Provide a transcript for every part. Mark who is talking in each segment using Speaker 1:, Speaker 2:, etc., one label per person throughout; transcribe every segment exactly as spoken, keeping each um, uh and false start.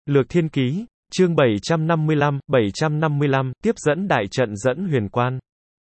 Speaker 1: Lược Thiên Ký, chương bảy trăm năm mươi lăm, bảy trăm năm mươi lăm, tiếp dẫn đại trận dẫn huyền quan.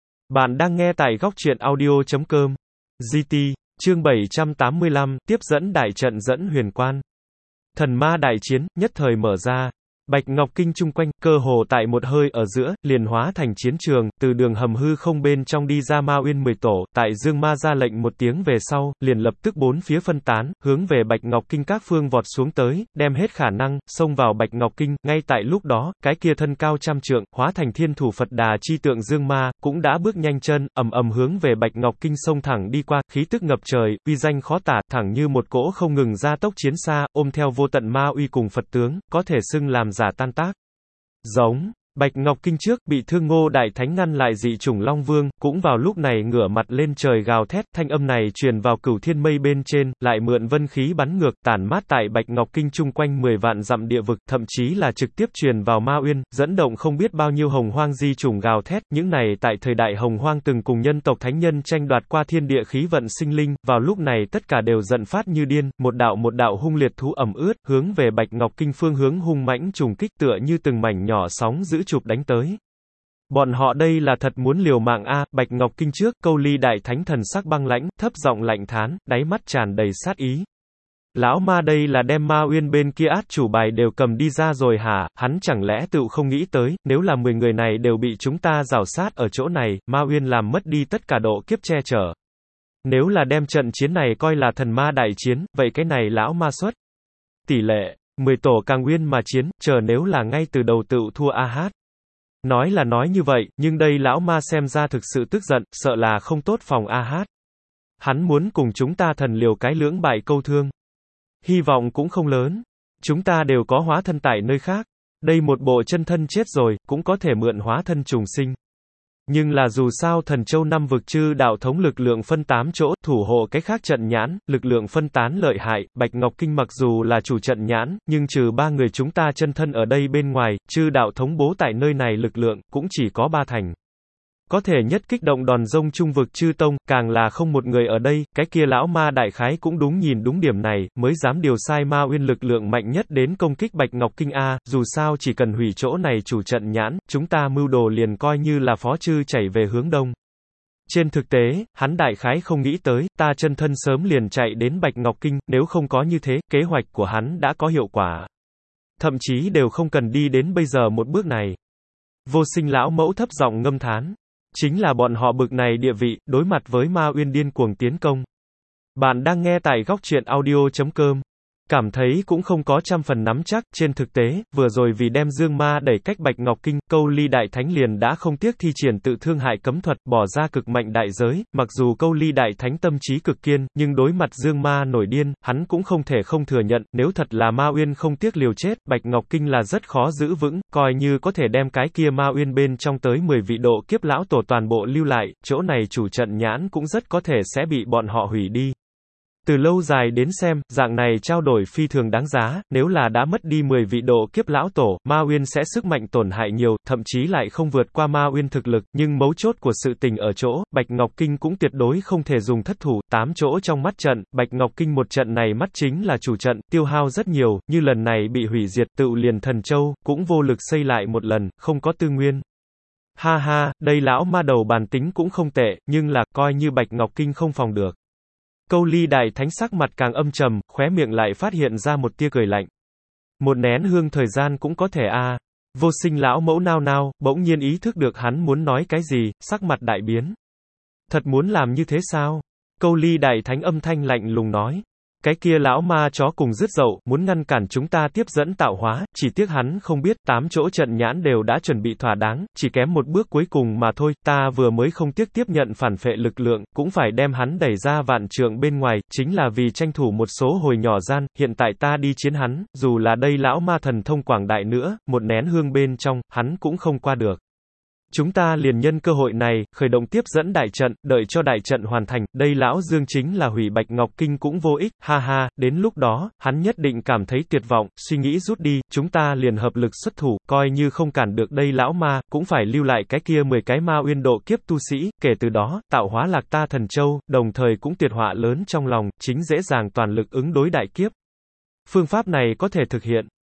Speaker 1: Bạn đang nghe tại góc truyện audio chấm com. giê tê, chương bảy trăm tám mươi lăm, tiếp dẫn đại trận dẫn huyền quan. Thần ma đại chiến, nhất thời mở ra. Bạch Ngọc Kinh chung quanh, cơ hồ tại một hơi ở giữa, liền hóa thành chiến trường, từ đường hầm hư không bên trong đi ra Ma Uyên mười tổ, tại Dương Ma ra lệnh một tiếng về sau, liền lập tức bốn phía phân tán, hướng về Bạch Ngọc Kinh các phương vọt xuống tới, đem hết khả năng, xông vào Bạch Ngọc Kinh, ngay tại lúc đó, cái kia thân cao trăm trượng, hóa thành thiên thủ Phật Đà chi tượng Dương Ma, cũng đã bước nhanh chân, ầm ầm hướng về Bạch Ngọc Kinh xông thẳng đi qua, khí tức ngập trời, uy danh khó tả, thẳng như một cỗ không ngừng gia tốc chiến xa, ôm theo vô tận ma uy cùng Phật tướng, có thể xưng làm giả tan tác. Giống, Bạch Ngọc Kinh trước, bị Thương Ngô Đại Thánh ngăn lại dị chủng Long Vương, cũng vào lúc này ngửa mặt lên trời gào thét, thanh âm này truyền vào cửu thiên mây bên trên, lại mượn vân khí bắn ngược, tản mát tại Bạch Ngọc Kinh chung quanh mười vạn dặm địa vực, thậm chí là trực tiếp truyền vào Ma Uyên, dẫn động không biết bao nhiêu hồng hoang di chủng gào thét, những này tại thời đại hồng hoang từng cùng nhân tộc thánh nhân tranh đoạt qua thiên địa khí vận sinh linh, vào lúc này tất cả đều giận phát như điên, một đạo một đạo hung liệt thú ẩm ướt, hướng về Bạch Ngọc Kinh phương hướng hung mãnh trùng kích tựa như từng mảnh nhỏ sóng dữ chụp đánh tới. Bọn họ đây là thật muốn liều mạng a. Bạch Ngọc Kinh trước, Câu Ly Đại Thánh thần sắc băng lãnh, thấp giọng lạnh thán, đáy mắt tràn đầy sát ý. Lão ma đây là đem Ma Uyên bên kia át chủ bài đều cầm đi ra rồi hả? Hắn chẳng lẽ tự không nghĩ tới, nếu là mười người này đều bị chúng ta rào sát ở chỗ này, Ma Uyên làm mất đi tất cả độ kiếp che chở. Nếu là đem trận chiến này coi là thần ma đại chiến, vậy cái này lão ma xuất tỷ lệ mười tổ càng uyên mà chiến, chờ nếu là ngay từ đầu tự thua a hát. Nói là nói như vậy, nhưng đây lão ma xem ra thực sự tức giận, sợ là không tốt phòng a hát. Hắn muốn cùng chúng ta thần liều cái lưỡng bại câu thương. Hy vọng cũng không lớn. Chúng ta đều có hóa thân tại nơi khác. Đây một bộ chân thân chết rồi, cũng có thể mượn hóa thân trùng sinh. Nhưng là dù sao thần châu năm vực chư đạo thống lực lượng phân tám chỗ, thủ hộ cái khác trận nhãn, lực lượng phân tán lợi hại, Bạch Ngọc Kinh mặc dù là chủ trận nhãn, nhưng trừ ba người chúng ta chân thân ở đây bên ngoài, chư đạo thống bố tại nơi này lực lượng, cũng chỉ có ba thành. Có thể nhất kích động đòn rông trung vực chư tông, càng là không một người ở đây, cái kia lão ma đại khái cũng đúng nhìn đúng điểm này, mới dám điều sai Ma Uyên lực lượng mạnh nhất đến công kích Bạch Ngọc Kinh A, dù sao chỉ cần hủy chỗ này chủ trận nhãn, chúng ta mưu đồ liền coi như là phó chư chảy về hướng đông. Trên thực tế, hắn đại khái không nghĩ tới, ta chân thân sớm liền chạy đến Bạch Ngọc Kinh, nếu không có như thế, kế hoạch của hắn đã có hiệu quả. Thậm chí đều không cần đi đến bây giờ một bước này. Vô Sinh lão mẫu thấp giọng ngâm thán. Chính là bọn họ bực này địa vị, đối mặt với Ma Uyên điên cuồng tiến công. Bạn đang nghe tại góc truyện audio chấm com. Cảm thấy cũng không có trăm phần nắm chắc, trên thực tế, vừa rồi vì đem Dương Ma đẩy cách Bạch Ngọc Kinh, Câu Ly Đại Thánh liền đã không tiếc thi triển tự thương hại cấm thuật, bỏ ra cực mạnh đại giới, mặc dù Câu Ly Đại Thánh tâm trí cực kiên, nhưng đối mặt Dương Ma nổi điên, hắn cũng không thể không thừa nhận, nếu thật là Ma Uyên không tiếc liều chết, Bạch Ngọc Kinh là rất khó giữ vững, coi như có thể đem cái kia Ma Uyên bên trong tới mười vị độ kiếp lão tổ toàn bộ lưu lại, chỗ này chủ trận nhãn cũng rất có thể sẽ bị bọn họ hủy đi. Từ lâu dài đến xem, dạng này trao đổi phi thường đáng giá, nếu là đã mất đi mười vị độ kiếp lão tổ, Ma Uyên sẽ sức mạnh tổn hại nhiều, thậm chí lại không vượt qua Ma Uyên thực lực, nhưng mấu chốt của sự tình ở chỗ, Bạch Ngọc Kinh cũng tuyệt đối không thể dùng thất thủ, tám chỗ trong mắt trận, Bạch Ngọc Kinh một trận này mắt chính là chủ trận, tiêu hao rất nhiều, như lần này bị hủy diệt tự liền thần châu, cũng vô lực xây lại một lần, không có tư nguyên. Ha ha, đây lão ma đầu bàn tính cũng không tệ, nhưng là, coi như Bạch Ngọc Kinh không phòng được. Câu Ly Đại Thánh sắc mặt càng âm trầm, khóe miệng lại phát hiện ra một tia cười lạnh. Một nén hương thời gian cũng có thể a. À. Vô Sinh lão mẫu nao nao, bỗng nhiên ý thức được hắn muốn nói cái gì, sắc mặt đại biến. Thật muốn làm như thế sao? Câu Ly Đại Thánh âm thanh lạnh lùng nói. Cái kia lão ma chó cùng dứt dậu, muốn ngăn cản chúng ta tiếp dẫn tạo hóa, chỉ tiếc hắn không biết, tám chỗ trận nhãn đều đã chuẩn bị thỏa đáng, chỉ kém một bước cuối cùng mà thôi, ta vừa mới không tiếc tiếp nhận phản phệ lực lượng, cũng phải đem hắn đẩy ra vạn trượng bên ngoài, chính là vì tranh thủ một số hồi nhỏ gian, hiện tại ta đi chiến hắn, dù là đây lão ma thần thông quảng đại nữa, một nén hương bên trong, hắn cũng không qua được. Chúng ta liền nhân cơ hội này, khởi động tiếp dẫn đại trận, đợi cho đại trận hoàn thành, đây lão Dương chính là hủy Bạch Ngọc Kinh cũng vô ích, ha ha, đến lúc đó, hắn nhất định cảm thấy tuyệt vọng, suy nghĩ rút đi, chúng ta liền hợp lực xuất thủ, coi như không cản được đây lão ma, cũng phải lưu lại cái kia mười cái Ma Uyên độ kiếp tu sĩ, kể từ đó, tạo hóa lạc ta thần châu, đồng thời cũng tuyệt họa lớn trong lòng, chính dễ dàng toàn lực ứng đối đại kiếp. Phương pháp này có thể thực hiện.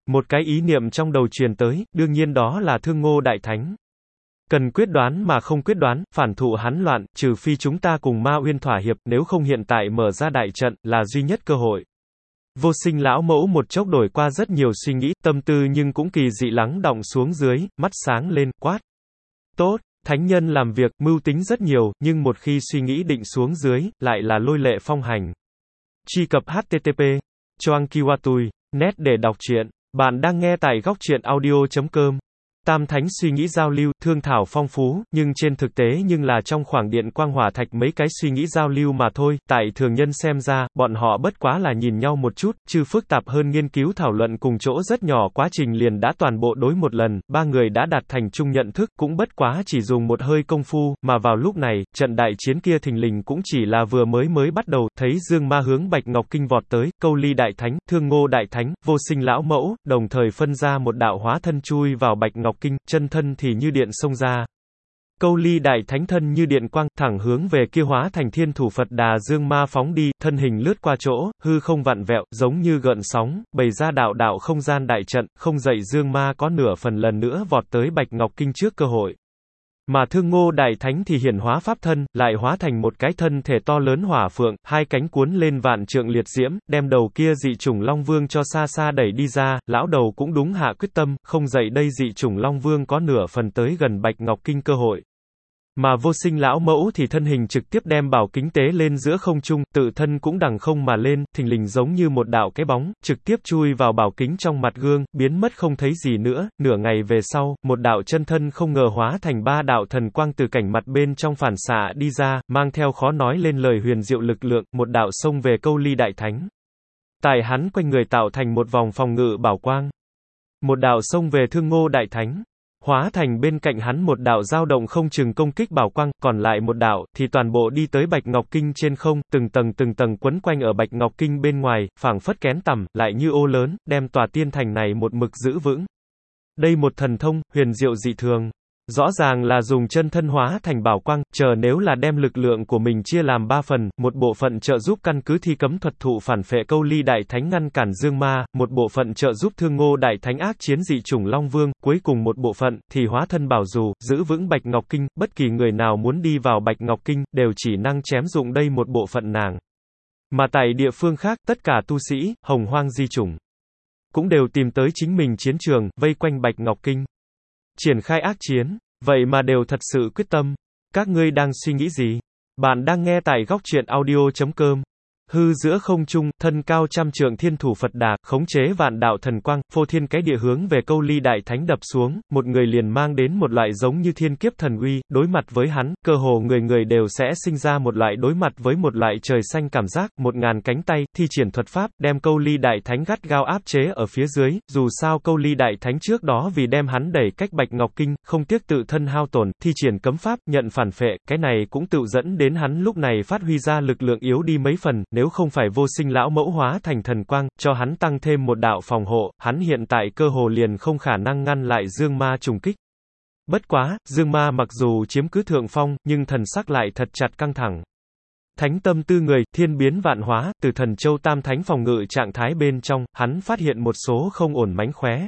Speaker 1: Một cái ý niệm trong đầu truyền tới, đương nhiên đó là Thương Ngô Đại Thánh. Cần quyết đoán mà không quyết đoán, phản thụ hắn loạn, trừ phi chúng ta cùng Ma Uyên thỏa hiệp, nếu không hiện tại mở ra đại trận, là duy nhất cơ hội. Vô Sinh lão mẫu một chốc đổi qua rất nhiều suy nghĩ, tâm tư nhưng cũng kỳ dị lắng đọng xuống dưới, mắt sáng lên, quát. Tốt, thánh nhân làm việc, mưu tính rất nhiều, nhưng một khi suy nghĩ định xuống dưới, lại là lôi lệ phong hành. Truy cập H T T P Choang Kiwatui net để đọc truyện. Bạn đang nghe tại góc truyện audio chấm com. Tam thánh suy nghĩ giao lưu, thương thảo phong phú, nhưng trên thực tế nhưng là trong khoảng điện quang hỏa thạch mấy cái suy nghĩ giao lưu mà thôi, tại thường nhân xem ra, bọn họ bất quá là nhìn nhau một chút, chứ phức tạp hơn nghiên cứu thảo luận cùng chỗ rất nhỏ quá trình liền đã toàn bộ đối một lần, ba người đã đạt thành chung nhận thức, cũng bất quá chỉ dùng một hơi công phu, mà vào lúc này, trận đại chiến kia thình lình cũng chỉ là vừa mới mới bắt đầu, thấy Dương Ma hướng Bạch Ngọc Kinh vọt tới, Câu Ly Đại Thánh, Thương Ngô Đại Thánh, Vô Sinh lão mẫu, đồng thời phân ra một đạo hóa thân chui vào Bạch Ngọc Kinh, chân thân thì như điện xông ra. Câu Ly Đại Thánh thân như điện quang, thẳng hướng về kia hóa thành thiên thủ Phật Đà Dương Ma phóng đi, thân hình lướt qua chỗ, hư không vặn vẹo, giống như gợn sóng, bày ra đạo đạo không gian đại trận, không dậy Dương Ma có nửa phần lần nữa vọt tới Bạch Ngọc Kinh trước cơ hội. Mà Thương Ngô Đại Thánh thì hiển hóa pháp thân, lại hóa thành một cái thân thể to lớn hỏa phượng, hai cánh cuốn lên vạn trượng liệt diễm, đem đầu kia dị chủng Long Vương cho xa xa đẩy đi ra, lão đầu cũng đúng hạ quyết tâm, không dậy đây dị chủng Long Vương có nửa phần tới gần Bạch Ngọc Kinh cơ hội. Mà Vô Sinh lão mẫu thì thân hình trực tiếp đem bảo kính tế lên giữa không trung, tự thân cũng đằng không mà lên, thình lình giống như một đạo cái bóng, trực tiếp chui vào bảo kính trong mặt gương, biến mất không thấy gì nữa. Nửa ngày về sau, một đạo chân thân không ngờ hóa thành ba đạo thần quang từ cảnh mặt bên trong phản xạ đi ra, mang theo khó nói lên lời huyền diệu lực lượng, một đạo xông về Câu Ly Đại Thánh. Tại hắn quanh người tạo thành một vòng phòng ngự bảo quang. Một đạo xông về Thương Ngô Đại Thánh. Hóa thành bên cạnh hắn một đạo dao động không chừng công kích bảo quang, còn lại một đạo, thì toàn bộ đi tới Bạch Ngọc Kinh trên không, từng tầng từng tầng quấn quanh ở Bạch Ngọc Kinh bên ngoài, phảng phất kén tằm, lại như ô lớn, đem tòa tiên thành này một mực giữ vững. Đây một thần thông, huyền diệu dị thường. Rõ ràng là dùng chân thân hóa thành bảo quang, chờ nếu là đem lực lượng của mình chia làm ba phần, một bộ phận trợ giúp căn cứ thi cấm thuật thụ phản phệ Câu Ly Đại Thánh ngăn cản Dương Ma, một bộ phận trợ giúp Thương Ngô Đại Thánh ác chiến dị chủng Long Vương, cuối cùng một bộ phận, thì hóa thân bảo dù, giữ vững Bạch Ngọc Kinh, bất kỳ người nào muốn đi vào Bạch Ngọc Kinh, đều chỉ năng chém dụng đây một bộ phận nàng. Mà tại địa phương khác, tất cả tu sĩ, hồng hoang di chủng, cũng đều tìm tới chính mình chiến trường, vây quanh Bạch Ngọc Kinh. Triển khai ác chiến, vậy mà đều thật sự quyết tâm. Các ngươi đang suy nghĩ gì? Bạn đang nghe tại góc truyện audio chấm com. Hư giữa không trung, thân cao trăm trượng thiên thủ Phật Đà, khống chế vạn đạo thần quang, phô thiên cái địa hướng về Câu Ly Đại Thánh đập xuống, một người liền mang đến một loại giống như thiên kiếp thần uy, đối mặt với hắn, cơ hồ người người đều sẽ sinh ra một loại đối mặt với một loại trời xanh cảm giác, một ngàn cánh tay, thi triển thuật pháp, đem Câu Ly Đại Thánh gắt gao áp chế ở phía dưới, dù sao Câu Ly Đại Thánh trước đó vì đem hắn đẩy cách Bạch Ngọc Kinh, không tiếc tự thân hao tổn, thi triển cấm pháp, nhận phản phệ, cái này cũng tự dẫn đến hắn lúc này phát huy ra lực lượng yếu đi mấy phần. Nếu không phải Vô Sinh lão mẫu hóa thành thần quang, cho hắn tăng thêm một đạo phòng hộ, hắn hiện tại cơ hồ liền không khả năng ngăn lại Dương Ma trùng kích. Bất quá, Dương Ma mặc dù chiếm cứ thượng phong, nhưng thần sắc lại thật chặt căng thẳng. Thánh tâm tư người, thiên biến vạn hóa, từ Thần Châu Tam Thánh phòng ngự trạng thái bên trong, hắn phát hiện một số không ổn mánh khóe.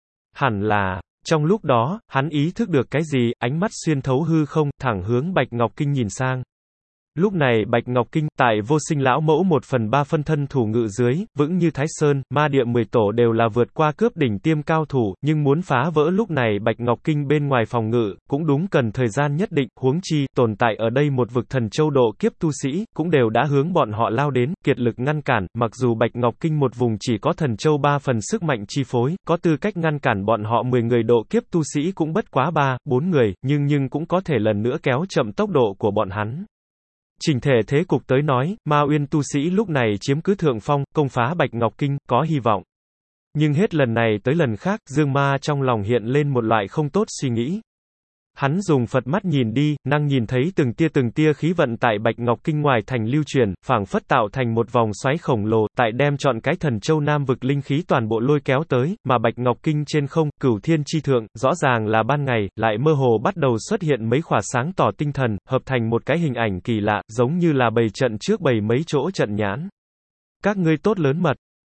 Speaker 1: Hẳn là, trong lúc đó, hắn ý thức được cái gì, ánh mắt xuyên thấu hư không, thẳng hướng Bạch Ngọc Kinh nhìn sang. Lúc này Bạch Ngọc Kinh, tại Vô Sinh lão mẫu một phần ba phân thân thủ ngự dưới, vững như Thái Sơn, ma địa mười tổ đều là vượt qua cướp đỉnh tiêm cao thủ, nhưng muốn phá vỡ lúc này Bạch Ngọc Kinh bên ngoài phòng ngự, cũng đúng cần thời gian nhất định, huống chi, tồn tại ở đây một vực thần châu độ kiếp tu sĩ, cũng đều đã hướng bọn họ lao đến, kiệt lực ngăn cản, mặc dù Bạch Ngọc Kinh một vùng chỉ có thần châu ba phần sức mạnh chi phối, có tư cách ngăn cản bọn họ mười người độ kiếp tu sĩ cũng bất quá ba, bốn người, nhưng nhưng cũng có thể lần nữa kéo chậm tốc độ của bọn hắn. Trình thể thế cục tới nói, Ma Uyên tu sĩ lúc này chiếm cứ thượng phong, công phá Bạch Ngọc Kinh, có hy vọng. Nhưng hết lần này tới lần khác, Dương Ma trong lòng hiện lên một loại không tốt suy nghĩ. Hắn dùng Phật mắt nhìn đi, năng nhìn thấy từng tia từng tia khí vận tại Bạch Ngọc Kinh ngoài thành lưu truyền, phảng phất tạo thành một vòng xoáy khổng lồ, tại đem trọn cái Thần Châu Nam vực linh khí toàn bộ lôi kéo tới, mà Bạch Ngọc Kinh trên không, cửu thiên chi thượng, rõ ràng là ban ngày, lại mơ hồ bắt đầu xuất hiện mấy khỏa sáng tỏ tinh thần, hợp thành một cái hình ảnh kỳ lạ, giống như là bày trận trước bày mấy chỗ trận nhãn. Các ngươi tốt lớn mật.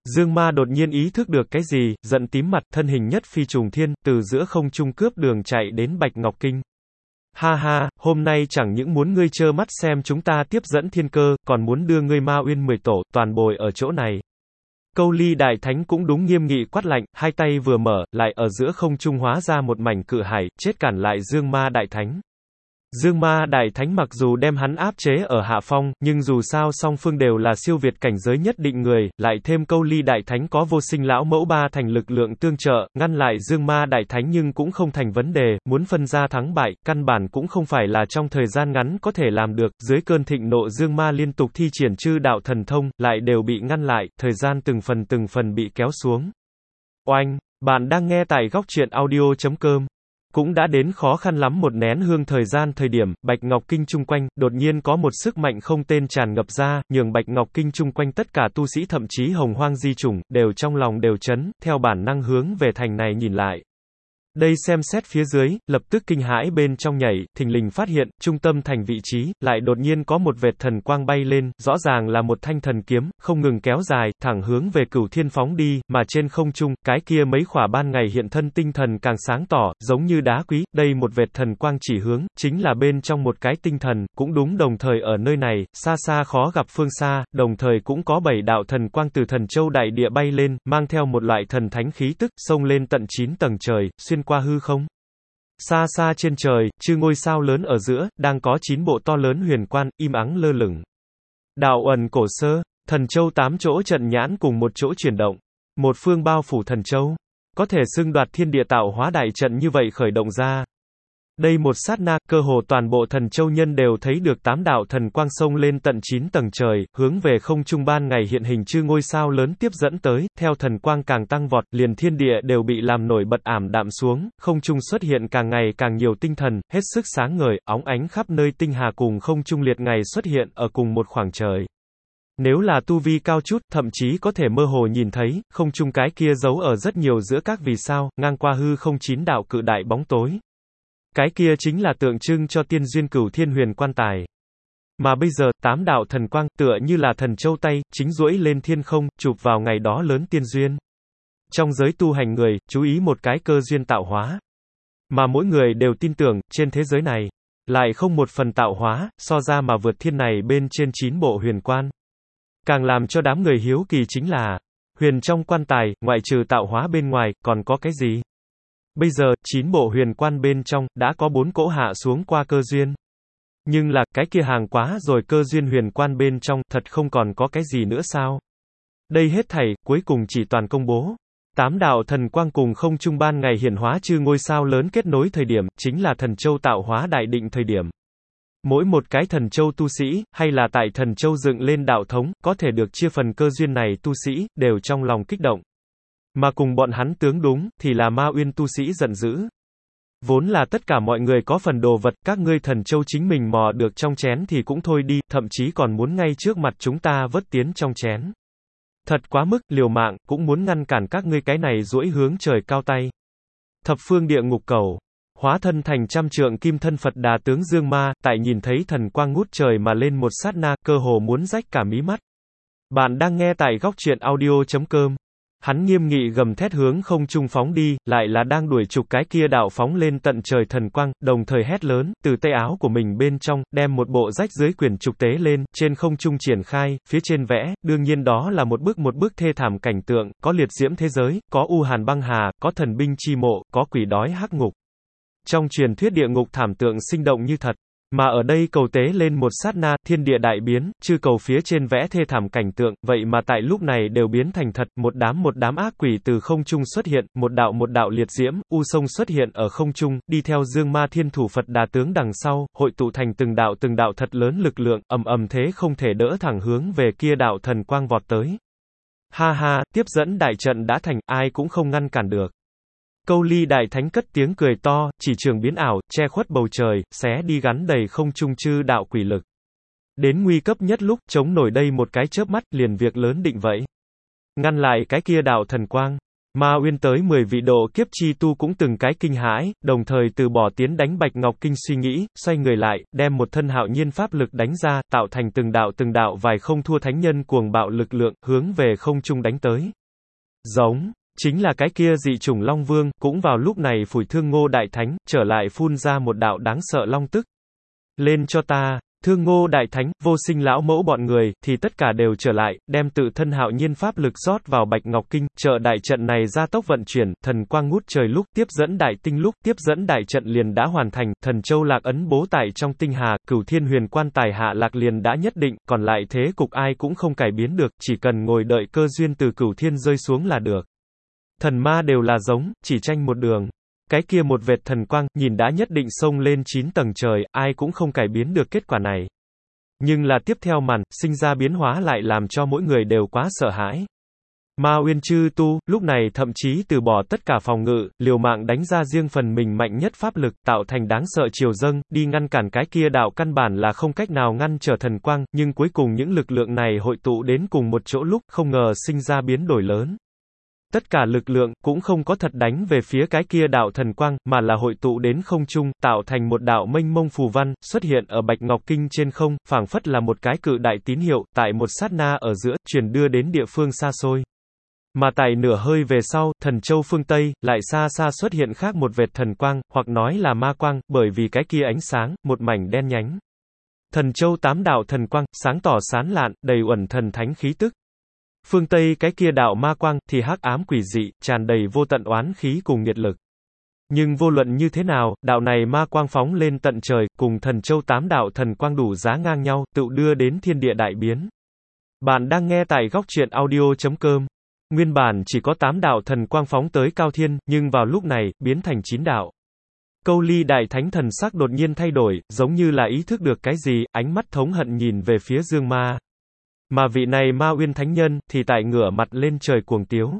Speaker 1: Dương Ma đột nhiên ý thức được cái gì, giận tím mặt, thân hình nhất phi trùng thiên, từ giữa không trung cướp đường chạy đến Bạch Ngọc Kinh. Ha ha, hôm nay chẳng những muốn ngươi trơ mắt xem chúng ta tiếp dẫn thiên cơ, còn muốn đưa ngươi Ma Uyên mười tổ, toàn bồi ở chỗ này. Câu Ly Đại Thánh cũng đúng nghiêm nghị quát lạnh, hai tay vừa mở, lại ở giữa không trung hóa ra một mảnh cự hải, chết cản lại Dương Ma Đại Thánh. Dương Ma Đại Thánh mặc dù đem hắn áp chế ở hạ phong, nhưng dù sao song phương đều là siêu việt cảnh giới nhất định người, lại thêm Câu Ly Đại Thánh có vô sinh lão mẫu ba thành lực lượng tương trợ, ngăn lại Dương Ma Đại Thánh nhưng cũng không thành vấn đề, muốn phân ra thắng bại, căn bản cũng không phải là trong thời gian ngắn có thể làm được, dưới cơn thịnh nộ Dương Ma liên tục thi triển chư đạo thần thông, lại đều bị ngăn lại, thời gian từng phần từng phần bị kéo xuống. Oanh, bạn đang nghe tại góc truyện audio chấm com. Cũng đã đến khó khăn lắm một nén hương thời gian thời điểm, Bạch Ngọc Kinh chung quanh, đột nhiên có một sức mạnh không tên tràn ngập ra, nhường Bạch Ngọc Kinh chung quanh tất cả tu sĩ thậm chí hồng hoang di chủng, đều trong lòng đều chấn, theo bản năng hướng về thành này nhìn lại. Đây xem xét phía dưới, lập tức kinh hãi bên trong nhảy, thình lình phát hiện, trung tâm thành vị trí, lại đột nhiên có một vệt thần quang bay lên, rõ ràng là một thanh thần kiếm, không ngừng kéo dài, thẳng hướng về Cửu Thiên phóng đi, mà trên không trung, cái kia mấy khỏa ban ngày hiện thân tinh thần càng sáng tỏ, giống như đá quý, đây một vệt thần quang chỉ hướng, chính là bên trong một cái tinh thần, cũng đúng đồng thời ở nơi này, xa xa khó gặp phương xa, đồng thời cũng có bảy đạo thần quang từ thần châu đại địa bay lên, mang theo một loại thần thánh khí tức, xông lên tận chín tầng trời, xuyên qua hư không. Xa xa trên trời, chư ngôi sao lớn ở giữa, đang có chín bộ to lớn huyền quan, im ắng lơ lửng. Đạo ẩn cổ sơ, thần châu tám chỗ trận nhãn cùng một chỗ chuyển động. Một phương bao phủ thần châu. Có thể xưng đoạt thiên địa tạo hóa đại trận như vậy khởi động ra. Đây một sát na, cơ hồ toàn bộ thần châu nhân đều thấy được tám đạo thần quang sông lên tận chín tầng trời, hướng về không trung ban ngày hiện hình chư ngôi sao lớn tiếp dẫn tới, theo thần quang càng tăng vọt, liền thiên địa đều bị làm nổi bật ảm đạm xuống, không trung xuất hiện càng ngày càng nhiều tinh thần, hết sức sáng ngời, óng ánh khắp nơi tinh hà cùng không trung liệt ngày xuất hiện ở cùng một khoảng trời. Nếu là tu vi cao chút, thậm chí có thể mơ hồ nhìn thấy, không trung cái kia giấu ở rất nhiều giữa các vì sao, ngang qua hư không chín đạo cự đại bóng tối. Cái kia chính là tượng trưng cho tiên duyên Cửu Thiên huyền quan tài. Mà bây giờ, tám đạo thần quang, tựa như là thần châu tay, chính duỗi lên thiên không, chụp vào ngày đó lớn tiên duyên. Trong giới tu hành người, chú ý một cái cơ duyên tạo hóa. Mà mỗi người đều tin tưởng, trên thế giới này, lại không một phần tạo hóa, so ra mà vượt thiên này bên trên chín bộ huyền quan. Càng làm cho đám người hiếu kỳ chính là, huyền trong quan tài, ngoại trừ tạo hóa bên ngoài, còn có cái gì? Bây giờ, chín bộ huyền quan bên trong, đã có bốn cỗ hạ xuống qua cơ duyên. Nhưng là, cái kia hàng quá rồi cơ duyên huyền quan bên trong, thật không còn có cái gì nữa sao? Đây hết thảy, cuối cùng chỉ toàn công bố. Tám đạo thần quang cùng không trung ban ngày hiển hóa chư ngôi sao lớn kết nối thời điểm, chính là thần châu tạo hóa đại định thời điểm. Mỗi một cái thần châu tu sĩ, hay là tại thần châu dựng lên đạo thống, có thể được chia phần cơ duyên này tu sĩ, đều trong lòng kích động. Mà cùng bọn hắn tướng đúng, thì là Ma Uyên tu sĩ giận dữ. Vốn là tất cả mọi người có phần đồ vật, các ngươi thần châu chính mình mò được trong chén thì cũng thôi đi, thậm chí còn muốn ngay trước mặt chúng ta vớt tiến trong chén. Thật quá mức, liều mạng, cũng muốn ngăn cản các ngươi cái này duỗi hướng trời cao tay. Thập phương địa ngục cầu. Hóa thân thành trăm trượng kim thân Phật Đà tướng Dương Ma, tại nhìn thấy thần quang ngút trời mà lên một sát na, cơ hồ muốn rách cả mí mắt. Bạn đang nghe tại góc truyện audio chấm com. Hắn nghiêm nghị gầm thét hướng không trung phóng đi, lại là đang đuổi trục cái kia đạo phóng lên tận trời thần quang, đồng thời hét lớn, từ tay áo của mình bên trong, đem một bộ rách dưới quyển trục tế lên, trên không trung triển khai, phía trên vẽ, đương nhiên đó là một bức một bức thê thảm cảnh tượng, có liệt diễm thế giới, có u hàn băng hà, có thần binh chi mộ, có quỷ đói hắc ngục. Trong truyền thuyết địa ngục thảm tượng sinh động như thật. Mà ở đây cầu tế lên một sát na, thiên địa đại biến, chư cầu phía trên vẽ thê thảm cảnh tượng, vậy mà tại lúc này đều biến thành thật, một đám một đám ác quỷ từ không trung xuất hiện, một đạo một đạo liệt diễm, u sông xuất hiện ở không trung, đi theo Dương Ma Thiên Thủ Phật Đà tướng đằng sau, hội tụ thành từng đạo từng đạo thật lớn lực lượng, ầm ầm thế không thể đỡ thẳng hướng về kia đạo thần quang vọt tới. Ha ha, tiếp dẫn đại trận đã thành, ai cũng không ngăn cản được. Câu Ly Đại Thánh cất tiếng cười to, chỉ trường biến ảo, che khuất bầu trời, xé đi gắn đầy không trung chư đạo quỷ lực. Đến nguy cấp nhất lúc, chống nổi đây một cái chớp mắt, liền việc lớn định vậy. Ngăn lại cái kia đạo thần quang. Ma Uyên tới mười vị độ kiếp chi tu cũng từng cái kinh hãi, đồng thời từ bỏ tiến đánh Bạch Ngọc Kinh suy nghĩ, xoay người lại, đem một thân hạo nhiên pháp lực đánh ra, tạo thành từng đạo từng đạo vài không thua thánh nhân cuồng bạo lực lượng, hướng về không trung đánh tới. Giống, chính là cái kia dị chủng Long Vương, cũng vào lúc này phủi Thương Ngô Đại Thánh, trở lại phun ra một đạo đáng sợ long tức. Lên cho ta! Thương Ngô Đại Thánh, Vô Sinh lão mẫu bọn người, thì tất cả đều trở lại, đem tự thân hạo nhiên pháp lực rót vào Bạch Ngọc Kinh, trợ đại trận này ra tốc vận chuyển, thần quang ngút trời lúc, tiếp dẫn đại tinh lúc, tiếp dẫn đại trận liền đã hoàn thành, thần châu lạc ấn bố tại trong tinh hà, cửu thiên huyền quan tài hạ lạc liền đã nhất định, còn lại thế cục ai cũng không cải biến được, chỉ cần ngồi đợi cơ duyên từ cửu thiên rơi xuống là được. Thần ma đều là giống, chỉ tranh một đường. Cái kia một vệt thần quang, nhìn đã nhất định xông lên chín tầng trời, ai cũng không cải biến được kết quả này. Nhưng là tiếp theo màn, sinh ra biến hóa lại làm cho mỗi người đều quá sợ hãi. Ma Uyên chư tu, lúc này thậm chí từ bỏ tất cả phòng ngự, liều mạng đánh ra riêng phần mình mạnh nhất pháp lực, tạo thành đáng sợ triều dâng, đi ngăn cản cái kia đạo căn bản là không cách nào ngăn trở thần quang, nhưng cuối cùng những lực lượng này hội tụ đến cùng một chỗ lúc, không ngờ sinh ra biến đổi lớn. Tất cả lực lượng, cũng không có thật đánh về phía cái kia đạo thần quang, mà là hội tụ đến không trung, tạo thành một đạo mênh mông phù văn, xuất hiện ở Bạch Ngọc Kinh trên không, phảng phất là một cái cự đại tín hiệu, tại một sát na ở giữa, truyền đưa đến địa phương xa xôi. Mà tại nửa hơi về sau, thần châu phương Tây, lại xa xa xuất hiện khác một vệt thần quang, hoặc nói là ma quang, bởi vì cái kia ánh sáng, một mảnh đen nhánh. Thần châu tám đạo thần quang, sáng tỏ sán lạn, đầy uẩn thần thánh khí tức. Phương Tây cái kia đạo ma quang, thì hắc ám quỷ dị, tràn đầy vô tận oán khí cùng nghiệt lực. Nhưng vô luận như thế nào, đạo này ma quang phóng lên tận trời, cùng thần châu tám đạo thần quang đủ giá ngang nhau, tự đưa đến thiên địa đại biến. Bạn đang nghe tại góc truyện audio chấm com. Nguyên bản chỉ có tám đạo thần quang phóng tới cao thiên, nhưng vào lúc này, biến thành chín đạo. Câu Ly Đại Thánh thần sắc đột nhiên thay đổi, giống như là ý thức được cái gì, ánh mắt thống hận nhìn về phía Dương Ma. Mà vị này Ma Uyên Thánh Nhân, thì tại ngửa mặt lên trời cuồng tiếu.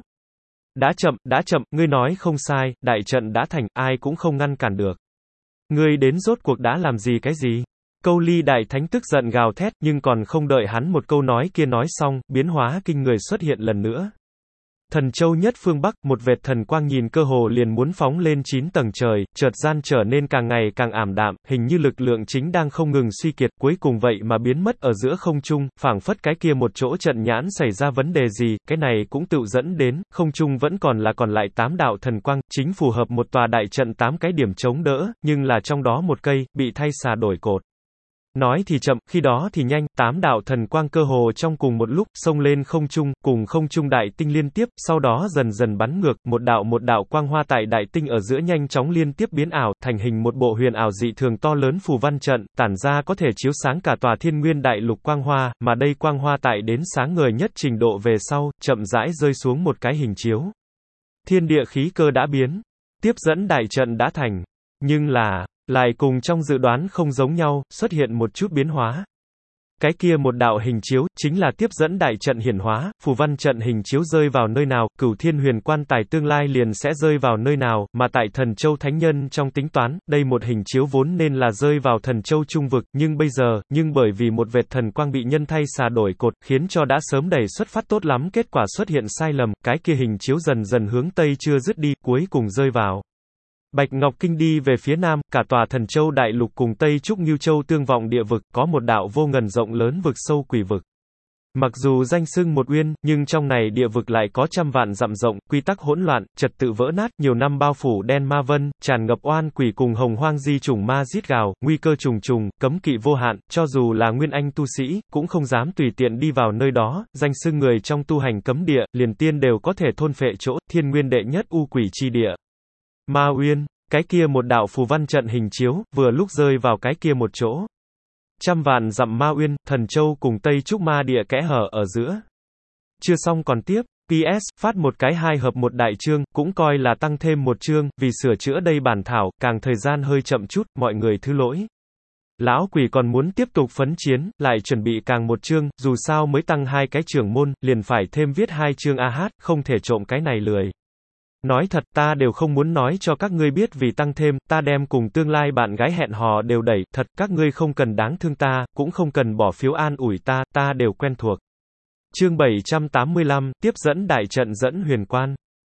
Speaker 1: Đã chậm, đã chậm, ngươi nói không sai, đại trận đã thành, ai cũng không ngăn cản được. Ngươi đến rốt cuộc đã làm gì cái gì? Câu Ly Đại Thánh tức giận gào thét, nhưng còn không đợi hắn một câu nói kia nói xong, biến hóa kinh người xuất hiện lần nữa. Thần châu nhất phương Bắc, một vệt thần quang nhìn cơ hồ liền muốn phóng lên chín tầng trời, chợt gian trở nên càng ngày càng ảm đạm, hình như lực lượng chính đang không ngừng suy kiệt, cuối cùng vậy mà biến mất ở giữa không trung, phảng phất cái kia một chỗ trận nhãn xảy ra vấn đề gì, cái này cũng tự dẫn đến, không trung vẫn còn là còn lại tám đạo thần quang, chính phù hợp một tòa đại trận tám cái điểm chống đỡ, nhưng là trong đó một cây, bị thay xà đổi cột. Nói thì chậm, khi đó thì nhanh, tám đạo thần quang cơ hồ trong cùng một lúc, xông lên không trung, cùng không trung đại tinh liên tiếp, sau đó dần dần bắn ngược, một đạo một đạo quang hoa tại đại tinh ở giữa nhanh chóng liên tiếp biến ảo, thành hình một bộ huyền ảo dị thường to lớn phù văn trận, tản ra có thể chiếu sáng cả tòa thiên nguyên đại lục quang hoa, mà đây quang hoa tại đến sáng ngời nhất trình độ về sau, chậm rãi rơi xuống một cái hình chiếu. Thiên địa khí cơ đã biến, tiếp dẫn đại trận đã thành, nhưng là, lại cùng trong dự đoán không giống nhau, xuất hiện một chút biến hóa. Cái kia một đạo hình chiếu, chính là tiếp dẫn đại trận hiển hóa, phù văn trận hình chiếu rơi vào nơi nào, cửu thiên huyền quan tài tương lai liền sẽ rơi vào nơi nào, mà tại thần châu thánh nhân trong tính toán, đây một hình chiếu vốn nên là rơi vào thần châu trung vực, nhưng bây giờ, nhưng bởi vì một vệt thần quang bị nhân thay xà đổi cột, khiến cho đã sớm đẩy xuất phát tốt lắm kết quả xuất hiện sai lầm, cái kia hình chiếu dần dần hướng tây chưa dứt đi, cuối cùng rơi vào Bạch Ngọc Kinh đi về phía nam, cả tòa thần châu đại lục cùng Tây Trúc Ngưu Châu tương vọng địa vực, có một đạo vô ngần rộng lớn vực sâu quỷ vực. Mặc dù danh xưng một uyên, nhưng trong này địa vực lại có trăm vạn dặm rộng, quy tắc hỗn loạn, trật tự vỡ nát, nhiều năm bao phủ đen ma vân, tràn ngập oan quỷ cùng hồng hoang di chủng ma giết gào, nguy cơ trùng trùng, cấm kỵ vô hạn, cho dù là nguyên anh tu sĩ, cũng không dám tùy tiện đi vào nơi đó, danh xưng người trong tu hành cấm địa, liền tiên đều có thể thôn phệ chỗ, thiên nguyên đệ nhất u quỷ chi địa. Ma Uyên, cái kia một đạo phù văn trận hình chiếu, vừa lúc rơi vào cái kia một chỗ. Trăm vạn dặm Ma Uyên, thần châu cùng Tây Trúc ma địa kẽ hở ở giữa. Chưa xong còn tiếp, pê ét, phát một cái hai hợp một đại chương, cũng coi là tăng thêm một chương, vì sửa chữa đây bản thảo, càng thời gian hơi chậm chút, mọi người thứ lỗi. Lão quỷ còn muốn tiếp tục phấn chiến, lại chuẩn bị càng một chương, dù sao mới tăng hai cái trưởng môn, liền phải thêm viết hai chương a hát, không thể trộm cái này lười. Nói thật ta đều không muốn nói cho các ngươi biết vì tăng thêm, ta đem cùng tương lai bạn gái hẹn hò đều đẩy, thật, các ngươi không cần đáng thương ta, cũng không cần bỏ phiếu an ủi ta, ta đều quen thuộc. Chương bảy trăm tám mươi lăm, tiếp dẫn đại trận dẫn huyền quan.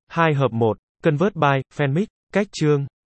Speaker 1: hai hợp một. Convert by, Fanmic. Cách chương.